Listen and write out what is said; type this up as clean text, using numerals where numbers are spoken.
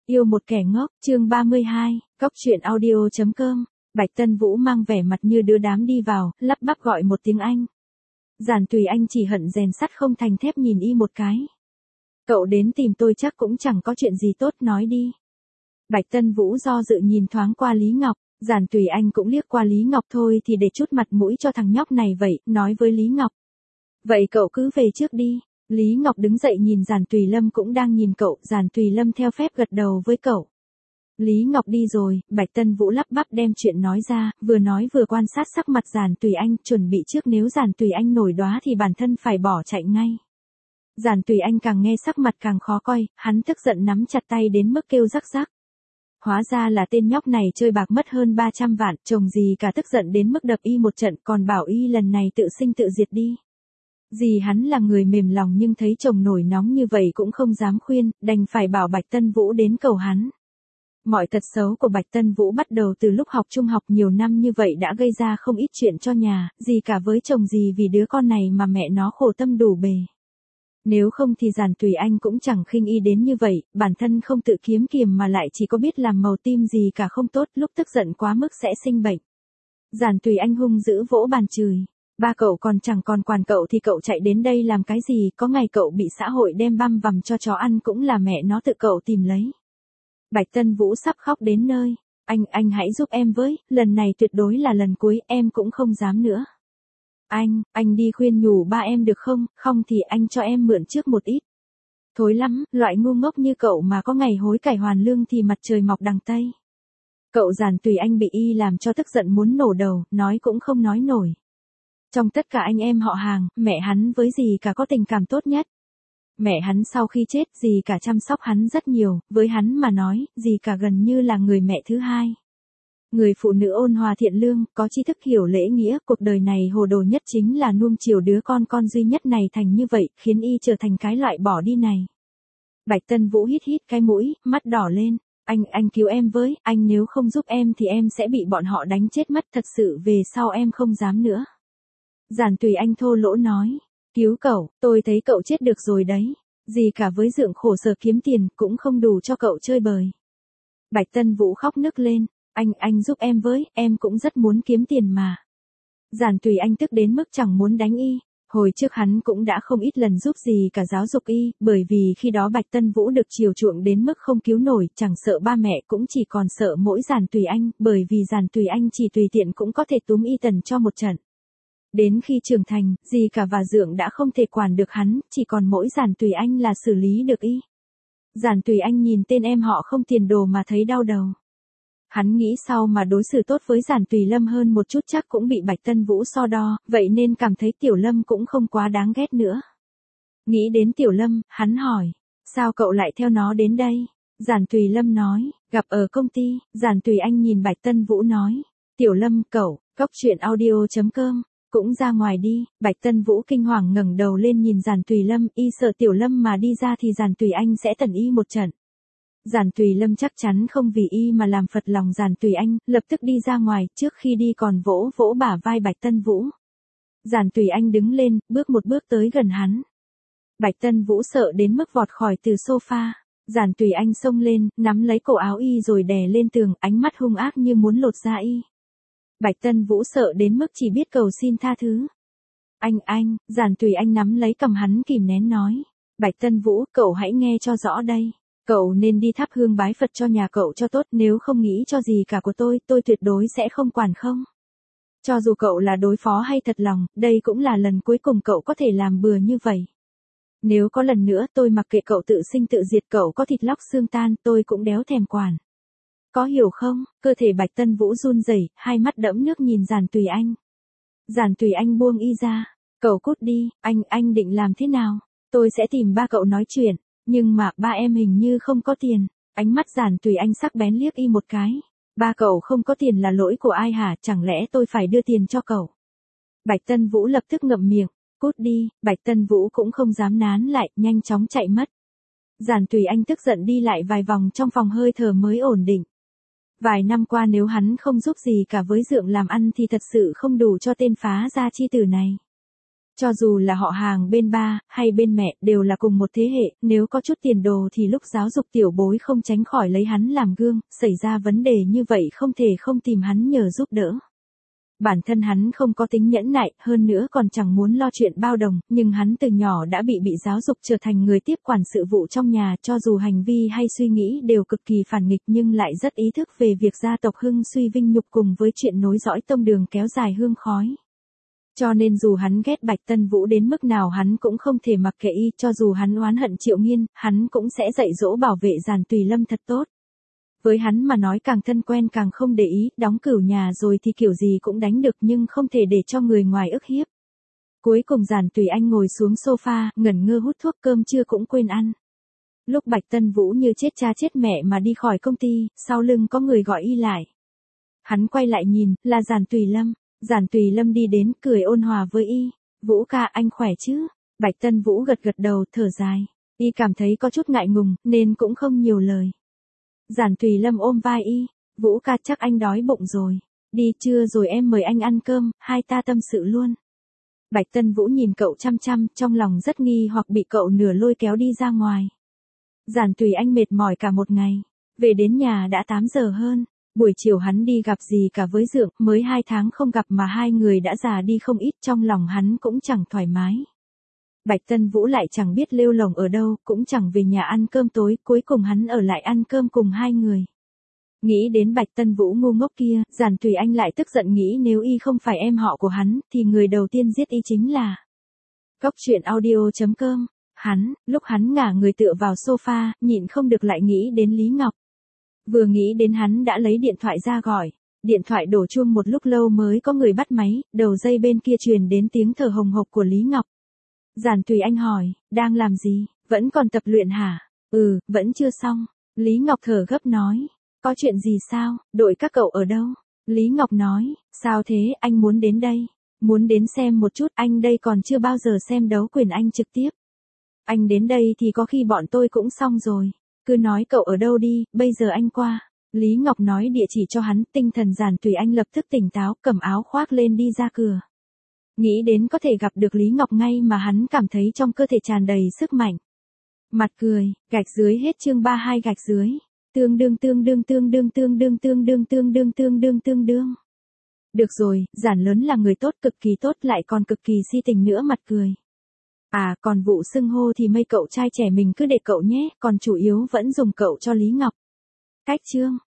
Yêu một kẻ ngốc, chương 32, Cóc truyện audio.com. Bạch Tân Vũ mang vẻ mặt như đứa đám đi vào, lắp bắp gọi một tiếng anh. Giản Tùy Anh chỉ hận rèn sắt không thành thép nhìn y một cái. Cậu đến tìm tôi chắc cũng chẳng có chuyện gì tốt, nói đi. Bạch Tân Vũ do dự nhìn thoáng qua Lý Ngọc, Giản Tùy Anh cũng liếc qua Lý Ngọc thôi thì để chút mặt mũi cho thằng nhóc này vậy, nói với Lý Ngọc. Vậy cậu cứ về trước đi. Lý Ngọc đứng dậy nhìn Giản Tùy Lâm cũng đang nhìn cậu, Giản Tùy Lâm theo phép gật đầu với cậu. Lý Ngọc đi rồi, Bạch Tân Vũ lắp bắp đem chuyện nói ra, vừa nói vừa quan sát sắc mặt Giản Tùy Anh, chuẩn bị trước nếu Giản Tùy Anh nổi đoá thì bản thân phải bỏ chạy ngay. Giản Tùy Anh càng nghe sắc mặt càng khó coi, hắn tức giận nắm chặt tay đến mức kêu rắc rắc. Hóa ra là tên nhóc này chơi bạc mất hơn 300 vạn, chồng gì cả tức giận đến mức đập y một trận còn bảo y lần này tự sinh tự diệt đi. Dì hắn là người mềm lòng nhưng thấy chồng nổi nóng như vậy cũng không dám khuyên, đành phải bảo Bạch Tân Vũ đến cầu hắn. Mọi tật xấu của Bạch Tân Vũ bắt đầu từ lúc học trung học nhiều năm như vậy đã gây ra không ít chuyện cho nhà, gì cả với chồng dì vì đứa con này mà mẹ nó khổ tâm đủ bề. Nếu không thì Giản Tùy Anh cũng chẳng khinh y đến như vậy, bản thân không tự kiếm kiềm mà lại chỉ có biết làm màu tim gì cả không tốt, lúc tức giận quá mức sẽ sinh bệnh. Giản Tùy Anh hung dữ vỗ bàn chửi. Ba cậu còn chẳng còn quản cậu thì cậu chạy đến đây làm cái gì, có ngày cậu bị xã hội đem băm vằm cho chó ăn cũng là mẹ nó tự cậu tìm lấy. Bạch Tân Vũ sắp khóc đến nơi. Anh hãy giúp em với, lần này tuyệt đối là lần cuối, em cũng không dám nữa. Anh đi khuyên nhủ ba em được không, không thì anh cho em mượn trước một ít. Thối lắm, loại ngu ngốc như cậu mà có ngày hối cải hoàn lương thì mặt trời mọc đằng Tây. Cậu Giản Tùy Anh bị y làm cho tức giận muốn nổ đầu, nói cũng không nói nổi. Trong tất cả anh em họ hàng, mẹ hắn với dì cả có tình cảm tốt nhất. Mẹ hắn sau khi chết, dì cả chăm sóc hắn rất nhiều, với hắn mà nói, dì cả gần như là người mẹ thứ hai. Người phụ nữ ôn hòa thiện lương, có tri thức hiểu lễ nghĩa, cuộc đời này hồ đồ nhất chính là nuông chiều đứa con duy nhất này thành như vậy, khiến y trở thành cái loại bỏ đi này. Bạch Tân Vũ hít cái mũi, mắt đỏ lên. Anh cứu em với, anh nếu không giúp em thì em sẽ bị bọn họ đánh chết mất, thật sự về sau em không dám nữa. Giản Tùy Anh thô lỗ nói, cứu cậu, tôi thấy cậu chết được rồi đấy, gì cả với dượng khổ sở kiếm tiền cũng không đủ cho cậu chơi bời. Bạch Tân Vũ khóc nức lên, anh giúp em với, em cũng rất muốn kiếm tiền mà. Giản Tùy Anh tức đến mức chẳng muốn đánh y, hồi trước hắn cũng đã không ít lần giúp gì cả giáo dục y, bởi vì khi đó Bạch Tân Vũ được chiều chuộng đến mức không cứu nổi, chẳng sợ ba mẹ cũng chỉ còn sợ mỗi Giản Tùy Anh, bởi vì Giản Tùy Anh chỉ tùy tiện cũng có thể túm y tần cho một trận. Đến khi trưởng thành, dì cả và dượng đã không thể quản được hắn, chỉ còn mỗi Giản Tùy Anh là xử lý được y. Giản Tùy Anh nhìn tên em họ không tiền đồ mà thấy đau đầu. Hắn nghĩ sau mà đối xử tốt với Giản Tùy Lâm hơn một chút chắc cũng bị Bạch Tân Vũ so đo, vậy nên cảm thấy Tiểu Lâm cũng không quá đáng ghét nữa. Nghĩ đến Tiểu Lâm, hắn hỏi, sao cậu lại theo nó đến đây? Giản Tùy Lâm nói, gặp ở công ty. Giản Tùy Anh nhìn Bạch Tân Vũ nói, Tiểu Lâm, cậu, Cóc truyện audio.com. Cũng ra ngoài đi. Bạch Tân Vũ kinh hoàng ngẩng đầu lên nhìn Giản Tùy Lâm, y sợ Tiểu Lâm mà đi ra thì Giản Tùy Anh sẽ tẩn y một trận. Giản Tùy Lâm chắc chắn không vì y mà làm phật lòng Giản Tùy Anh, lập tức đi ra ngoài, trước khi đi còn vỗ vỗ bả vai Bạch Tân Vũ. Giản Tùy Anh đứng lên, bước một bước tới gần hắn. Bạch Tân Vũ sợ đến mức vọt khỏi từ sofa. Giản Tùy Anh xông lên, nắm lấy cổ áo y rồi đè lên tường, ánh mắt hung ác như muốn lột da y. Bạch Tân Vũ sợ đến mức chỉ biết cầu xin tha thứ. Giản Tùy Anh nắm lấy cầm hắn kìm nén nói. Bạch Tân Vũ, cậu hãy nghe cho rõ đây. Cậu nên đi thắp hương bái Phật cho nhà cậu cho tốt, nếu không nghĩ cho gì cả của tôi tuyệt đối sẽ không quản không. Cho dù cậu là đối phó hay thật lòng, đây cũng là lần cuối cùng cậu có thể làm bừa như vậy. Nếu có lần nữa tôi mặc kệ cậu tự sinh tự diệt, cậu có thịt lóc xương tan tôi cũng đéo thèm quản. Có hiểu không? Cơ thể Bạch Tân Vũ run rẩy, hai mắt đẫm nước nhìn Giản Tùy Anh. Giản Tùy Anh buông y ra. Cậu cút đi, anh định làm thế nào? Tôi sẽ tìm ba cậu nói chuyện, nhưng mà ba em hình như không có tiền. Ánh mắt Giản Tùy Anh sắc bén liếc y một cái. Ba cậu không có tiền là lỗi của ai hả? Chẳng lẽ tôi phải đưa tiền cho cậu? Bạch Tân Vũ lập tức ngậm miệng. Cút đi. Bạch Tân Vũ cũng không dám nán lại, nhanh chóng chạy mất. Giản Tùy Anh tức giận đi lại vài vòng trong phòng hơi thở mới ổn định. Vài năm qua nếu hắn không giúp gì cả với dượng làm ăn thì thật sự không đủ cho tên phá gia chi tử này. Cho dù là họ hàng bên ba, hay bên mẹ, đều là cùng một thế hệ, nếu có chút tiền đồ thì lúc giáo dục tiểu bối không tránh khỏi lấy hắn làm gương, xảy ra vấn đề như vậy không thể không tìm hắn nhờ giúp đỡ. Bản thân hắn không có tính nhẫn nại, hơn nữa còn chẳng muốn lo chuyện bao đồng, nhưng hắn từ nhỏ đã bị giáo dục trở thành người tiếp quản sự vụ trong nhà, cho dù hành vi hay suy nghĩ đều cực kỳ phản nghịch nhưng lại rất ý thức về việc gia tộc hưng suy vinh nhục cùng với chuyện nối dõi tông đường kéo dài hương khói. Cho nên dù hắn ghét Bạch Tân Vũ đến mức nào hắn cũng không thể mặc kệ y, cho dù hắn oán hận Triệu Nghiên, hắn cũng sẽ dạy dỗ bảo vệ Giản Tùy Lâm thật tốt. Với hắn mà nói càng thân quen càng không để ý, đóng cửu nhà rồi thì kiểu gì cũng đánh được nhưng không thể để cho người ngoài ức hiếp. Cuối cùng Giản Tùy Anh ngồi xuống sofa, ngẩn ngơ hút thuốc, cơm trưa cũng quên ăn. Lúc Bạch Tân Vũ như chết cha chết mẹ mà đi khỏi công ty, sau lưng có người gọi y lại. Hắn quay lại nhìn, là Giản Tùy Lâm. Giản Tùy Lâm đi đến, cười ôn hòa với y. Vũ ca, anh khỏe chứ? Bạch Tân Vũ gật gật đầu, thở dài. Y cảm thấy có chút ngại ngùng, nên cũng không nhiều lời. Giản Tùy Lâm ôm vai y. Vũ ca, chắc anh đói bụng rồi. Đi trưa rồi em mời anh ăn cơm, hai ta tâm sự luôn. Bạch Tân Vũ nhìn cậu chăm chăm, trong lòng rất nghi hoặc bị cậu nửa lôi kéo đi ra ngoài. Giản Tùy Anh mệt mỏi cả một ngày. Về đến nhà đã 8 giờ hơn. Buổi chiều hắn đi gặp gì cả với Dượng, mới 2 tháng không gặp mà hai người đã già đi không ít, trong lòng hắn cũng chẳng thoải mái. Bạch Tân Vũ lại chẳng biết lêu lổng ở đâu, cũng chẳng về nhà ăn cơm tối, cuối cùng hắn ở lại ăn cơm cùng hai người. Nghĩ đến Bạch Tân Vũ ngu ngốc kia, Giản Tùy Anh lại tức giận nghĩ nếu y không phải em họ của hắn, thì người đầu tiên giết y chính là Cốc Truyện Audio.com. Lúc hắn ngả người tựa vào sofa, nhịn không được lại nghĩ đến Lý Ngọc. Vừa nghĩ đến hắn đã lấy điện thoại ra gọi. Điện thoại đổ chuông một lúc lâu mới có người bắt máy, đầu dây bên kia truyền đến tiếng thở hồng hộc của Lý Ngọc. Giản Tùy Anh hỏi, đang làm gì, vẫn còn tập luyện hả? Vẫn chưa xong. Lý Ngọc thở gấp nói, có chuyện gì sao, đội các cậu ở đâu? Lý Ngọc nói, sao thế, anh muốn đến đây. Muốn đến xem một chút, anh đây còn chưa bao giờ xem đấu quyền Anh trực tiếp. Anh đến đây thì có khi bọn tôi cũng xong rồi. Cứ nói cậu ở đâu đi, bây giờ anh qua. Lý Ngọc nói địa chỉ cho hắn, tinh thần Giản Tùy Anh lập tức tỉnh táo, cầm áo khoác lên đi ra cửa. Nghĩ đến có thể gặp được Lý Ngọc ngay mà hắn cảm thấy trong cơ thể tràn đầy sức mạnh. Mặt cười, gạch dưới hết chương 32 gạch dưới. Tương đương. Được rồi, Giản lớn là người tốt, cực kỳ tốt, lại còn cực kỳ si tình nữa, mặt cười. À, còn vụ xưng hô thì mây cậu trai trẻ mình cứ để cậu nhé, còn chủ yếu vẫn dùng cậu cho Lý Ngọc. Cách chương